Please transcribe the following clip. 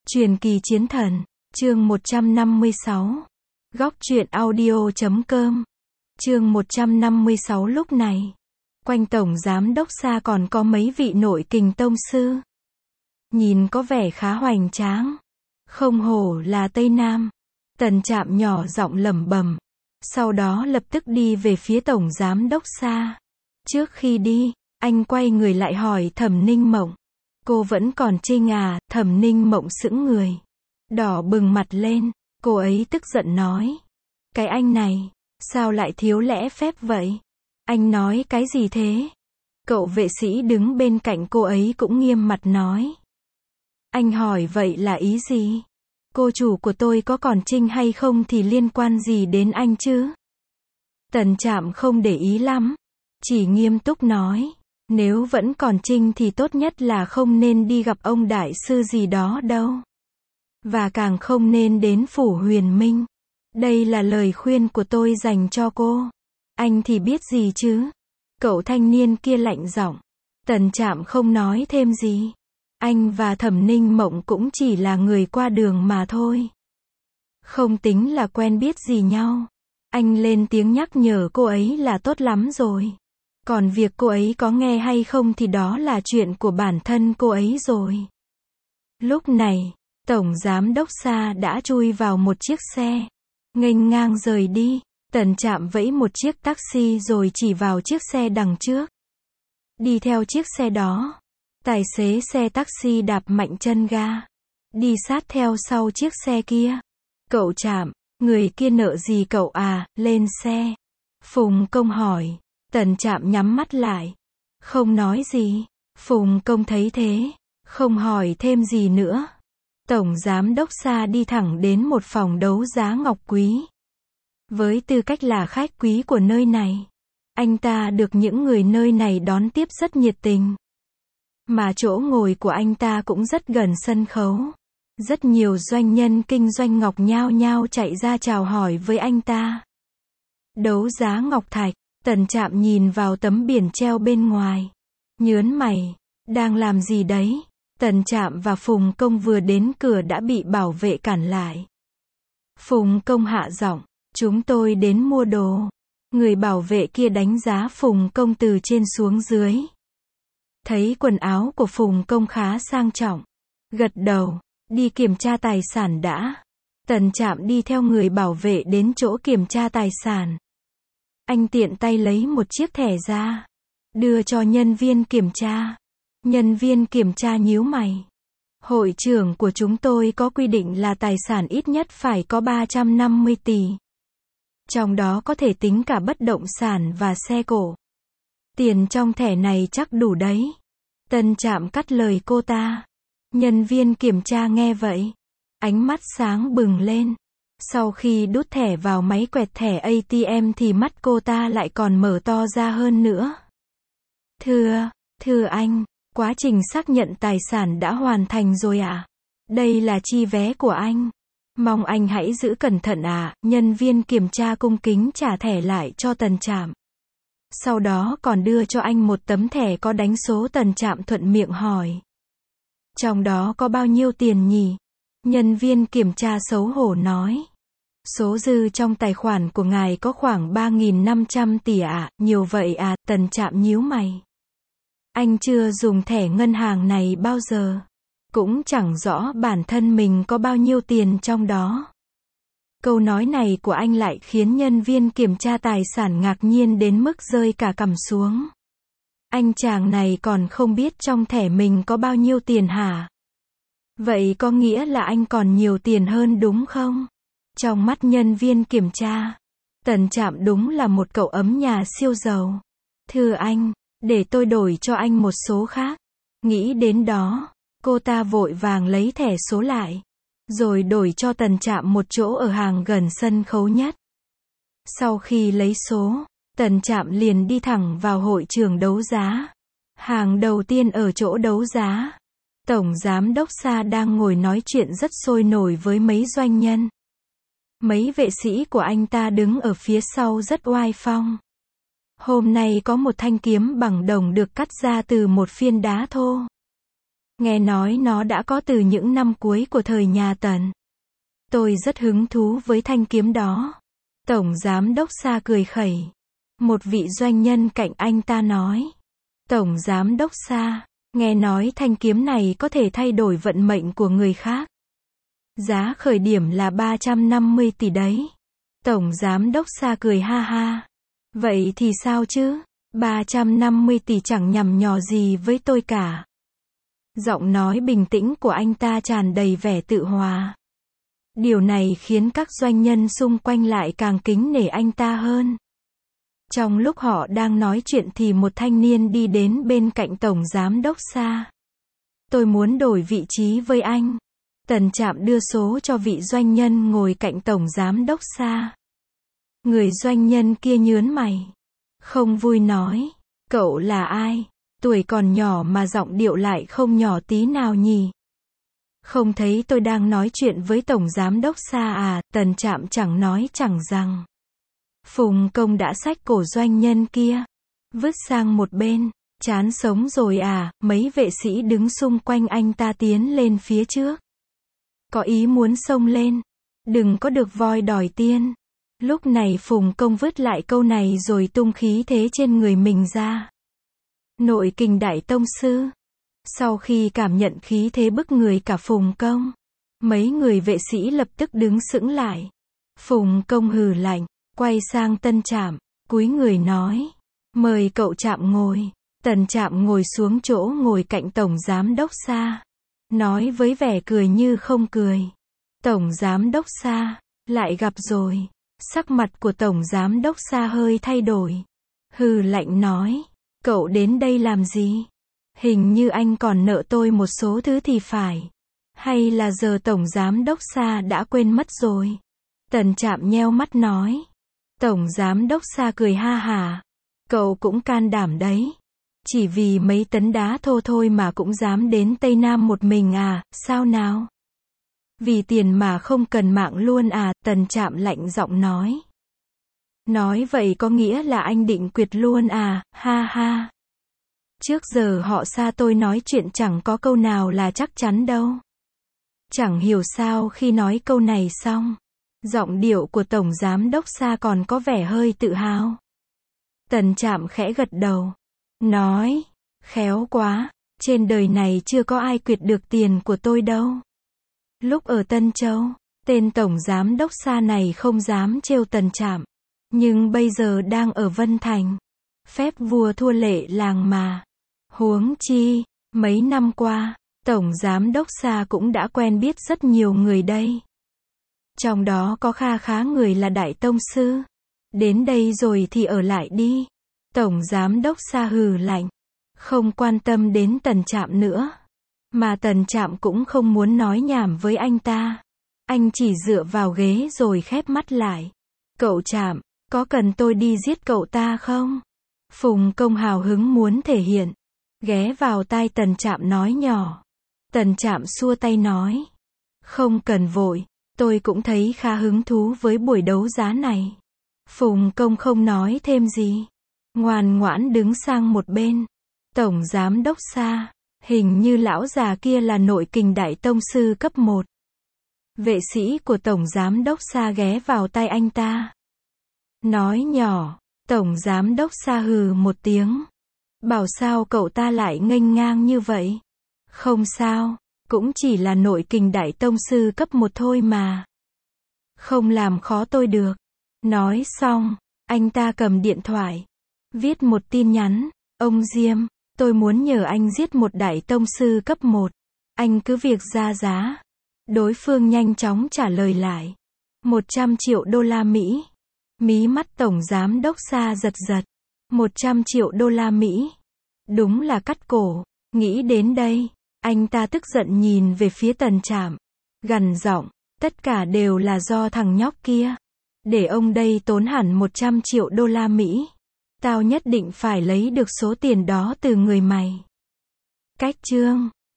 Truyền kỳ chiến thần, chương 156. Góc truyện audio.com. Chương 156. Lúc này, quanh tổng giám đốc Sa còn có mấy vị nội kình tông sư. Nhìn có vẻ khá hoành tráng. Không hổ là Tây Nam. Tần Trạm nhỏ giọng lẩm bẩm. Sau đó lập tức đi về phía tổng giám đốc Sa. Trước khi đi, anh quay người lại hỏi Thẩm Ninh Mộng. Cô vẫn còn chênh à? Thẩm Ninh Mộng sững người, đỏ bừng mặt lên. Cô ấy tức giận nói. Cái anh này, sao lại thiếu lễ phép vậy? Anh nói cái gì thế? Cậu vệ sĩ đứng bên cạnh cô ấy cũng nghiêm mặt nói. Anh hỏi vậy là ý gì? Cô chủ của tôi có còn chênh hay không thì liên quan gì đến anh chứ? Tần Trạm không để ý lắm, chỉ nghiêm túc nói. Nếu vẫn còn chênh thì tốt nhất là không nên đi gặp ông đại sư gì đó đâu. Và càng không nên đến phủ Huyền Minh. Đây là lời khuyên của tôi dành cho cô. Anh thì biết gì chứ? Cậu thanh niên kia lạnh giọng. Tần Trạm không nói thêm gì. Anh và Thẩm Ninh Mộng cũng chỉ là người qua đường mà thôi. Không tính là quen biết gì nhau. Anh lên tiếng nhắc nhở cô ấy là tốt lắm rồi. Còn việc cô ấy có nghe hay không thì đó là chuyện của bản thân cô ấy rồi. Lúc này, tổng giám đốc Sa đã chui vào một chiếc xe, nghênh ngang rời đi. Tần Trạm vẫy một chiếc taxi rồi chỉ vào chiếc xe đằng trước. Đi theo chiếc xe đó. Tài xế xe taxi đạp mạnh chân ga, đi sát theo sau chiếc xe kia. Cậu Trạm, người kia nợ gì cậu à? Lên xe. Phùng Công hỏi. Tần Trạm nhắm mắt lại, không nói gì. Phùng Công thấy thế, không hỏi thêm gì nữa. Tổng giám đốc Sa đi thẳng đến một phòng đấu giá ngọc quý. Với tư cách là khách quý của nơi này, anh ta được những người nơi này đón tiếp rất nhiệt tình. Mà chỗ ngồi của anh ta cũng rất gần sân khấu. Rất nhiều doanh nhân kinh doanh ngọc nhao nhao chạy ra chào hỏi với anh ta. Đấu giá ngọc thạch. Tần Trạm nhìn vào tấm biển treo bên ngoài, nhớn mày. Đang làm gì đấy? Tần Trạm và Phùng Công vừa đến cửa đã bị bảo vệ cản lại. Phùng Công hạ giọng. Chúng tôi đến mua đồ. Người bảo vệ kia đánh giá Phùng Công từ trên xuống dưới. Thấy quần áo của Phùng Công khá sang trọng, gật đầu. Đi kiểm tra tài sản đã. Tần Trạm đi theo người bảo vệ đến chỗ kiểm tra tài sản. Anh tiện tay lấy một chiếc thẻ ra, đưa cho nhân viên kiểm tra. Nhân viên kiểm tra nhíu mày. Hội trưởng của chúng tôi có quy định là tài sản ít nhất phải có 350 tỷ. Trong đó có thể tính cả bất động sản và xe cộ. Tiền trong thẻ này chắc đủ đấy. Tần Trạm cắt lời cô ta. Nhân viên kiểm tra nghe vậy, ánh mắt sáng bừng lên. Sau khi đút thẻ vào máy quẹt thẻ ATM thì mắt cô ta lại còn mở to ra hơn nữa. Thưa anh, quá trình xác nhận tài sản đã hoàn thành rồi ạ. Đây là chi vé của anh. Mong anh hãy giữ cẩn thận ạ. Nhân viên kiểm tra cung kính trả thẻ lại cho Tần Trạm. Sau đó còn đưa cho anh một tấm thẻ có đánh số. Tần Trạm thuận miệng hỏi. Trong đó có bao nhiêu tiền nhỉ? Nhân viên kiểm tra xấu hổ nói. Số dư trong tài khoản của ngài có khoảng 3.500 tỷ ạ. Nhiều vậy à? Tần Trạm nhíu mày. Anh chưa dùng thẻ ngân hàng này bao giờ. Cũng chẳng rõ bản thân mình có bao nhiêu tiền trong đó. Câu nói này của anh lại khiến nhân viên kiểm tra tài sản ngạc nhiên đến mức rơi cả cằm xuống. Anh chàng này còn không biết trong thẻ mình có bao nhiêu tiền hả? Vậy có nghĩa là anh còn nhiều tiền hơn đúng không? Trong mắt nhân viên kiểm tra, Tần Trạm đúng là một cậu ấm nhà siêu giàu. Thưa anh, để tôi đổi cho anh một số khác. Nghĩ đến đó, cô ta vội vàng lấy thẻ số lại, rồi đổi cho Tần Trạm một chỗ ở hàng gần sân khấu nhất. Sau khi lấy số, Tần Trạm liền đi thẳng vào hội trường đấu giá. Hàng đầu tiên ở chỗ đấu giá, Tổng Giám đốc Sa đang ngồi nói chuyện rất sôi nổi với mấy doanh nhân. Mấy vệ sĩ của anh ta đứng ở phía sau rất oai phong. Hôm nay có một thanh kiếm bằng đồng được cắt ra từ một phiên đá thô. Nghe nói nó đã có từ những năm cuối của thời nhà Tần. Tôi rất hứng thú với thanh kiếm đó. Tổng giám đốc Sa cười khẩy. Một vị doanh nhân cạnh anh ta nói. Tổng giám đốc Sa, nghe nói thanh kiếm này có thể thay đổi vận mệnh của người khác. Giá khởi điểm là 350 tỷ đấy. Tổng giám đốc Sa cười ha ha. Vậy thì sao chứ? 350 tỷ chẳng nhằm nhò gì với tôi cả. Giọng nói bình tĩnh của anh ta tràn đầy vẻ tự hòa. Điều này khiến các doanh nhân xung quanh lại càng kính nể anh ta hơn. Trong lúc họ đang nói chuyện thì một thanh niên đi đến bên cạnh Tổng giám đốc Sa. Tôi muốn đổi vị trí với anh. Tần Trạm đưa số cho vị doanh nhân ngồi cạnh Tổng giám đốc Sa. Người doanh nhân kia nhớn mày. Không vui nói. Cậu là ai? Tuổi còn nhỏ mà giọng điệu lại không nhỏ tí nào nhỉ? Không thấy tôi đang nói chuyện với Tổng giám đốc Sa à? Tần Trạm chẳng nói chẳng rằng. Phùng Công đã xách cổ doanh nhân kia, vứt sang một bên. Chán sống rồi à? Mấy vệ sĩ đứng xung quanh anh ta tiến lên phía trước. Có ý muốn xông lên. Đừng có được voi đòi tiên. Lúc này Phùng Công vứt lại câu này rồi tung khí thế trên người mình ra. Nội kình đại tông sư. Sau khi cảm nhận khí thế bức người cả Phùng Công, mấy người vệ sĩ lập tức đứng sững lại. Phùng Công hừ lạnh, quay sang Tân Trạm, cúi người nói. Mời cậu Trạm ngồi. Tần Trạm ngồi xuống chỗ ngồi cạnh Tổng giám đốc Sa. Nói với vẻ cười như không cười. Tổng giám đốc Sa, lại gặp rồi. Sắc mặt của Tổng giám đốc Sa hơi thay đổi. Hừ lạnh nói. Cậu đến đây làm gì? Hình như anh còn nợ tôi một số thứ thì phải. Hay là giờ Tổng giám đốc Sa đã quên mất rồi? Tần Trạm nheo mắt nói. Tổng giám đốc Sa cười ha hả. Cậu cũng can đảm đấy. Chỉ vì mấy tấn đá thô thôi mà cũng dám đến Tây Nam một mình à? Sao nào? Vì tiền mà không cần mạng luôn à? Tần Trạm lạnh giọng nói. Nói vậy có nghĩa là anh định quyệt luôn à? Ha ha. Trước giờ họ Sa tôi nói chuyện chẳng có câu nào là chắc chắn đâu. Chẳng hiểu sao khi nói câu này xong, giọng điệu của Tổng giám đốc Sa còn có vẻ hơi tự hào. Tần Trạm khẽ gật đầu. Nói. Khéo quá. Trên đời này chưa có ai quyệt được tiền của tôi đâu. Lúc ở Tân Châu, tên Tổng giám đốc Sa này không dám trêu Tần Trạm. Nhưng bây giờ đang ở Vân Thành. Phép vua thua lệ làng mà. Huống chi, mấy năm qua, Tổng giám đốc Sa cũng đã quen biết rất nhiều người đây. Trong đó có kha khá người là đại tông sư. Đến đây rồi thì ở lại đi. Tổng giám đốc Sa hừ lạnh. Không quan tâm đến Tần Trạm nữa. Mà Tần Trạm cũng không muốn nói nhảm với anh ta. Anh chỉ dựa vào ghế rồi khép mắt lại. Cậu Trạm, có cần tôi đi giết cậu ta không? Phùng Công hào hứng muốn thể hiện. Ghé vào tai Tần Trạm nói nhỏ. Tần Trạm xua tay nói. Không cần vội, tôi cũng thấy khá hứng thú với buổi đấu giá này. Phùng Công không nói thêm gì. Ngoan ngoãn đứng sang một bên. Tổng giám đốc Sa, hình như lão già kia là nội kình đại tông sư cấp 1. Vệ sĩ của Tổng giám đốc Sa ghé vào tai anh ta. Nói nhỏ. Tổng giám đốc Sa hừ một tiếng. Bảo sao cậu ta lại nghênh ngang như vậy? Không sao, cũng chỉ là nội kình đại tông sư cấp 1 thôi mà. Không làm khó tôi được. Nói xong, anh ta cầm điện thoại. Viết một tin nhắn. Ông Diêm, tôi muốn nhờ anh giết một đại tông sư cấp 1. Anh cứ việc ra giá. Đối phương nhanh chóng trả lời lại. 100 triệu đô la Mỹ. Mí mắt Tổng giám đốc Sa giật giật. 100 triệu đô la Mỹ. Đúng là cắt cổ. Nghĩ đến đây, anh ta tức giận nhìn về phía Tần Trạm. Gằn giọng, tất cả đều là do thằng nhóc kia. Để ông đây tốn hẳn 100 triệu đô la Mỹ. Tao nhất định phải lấy được số tiền đó từ người mày. Cách chương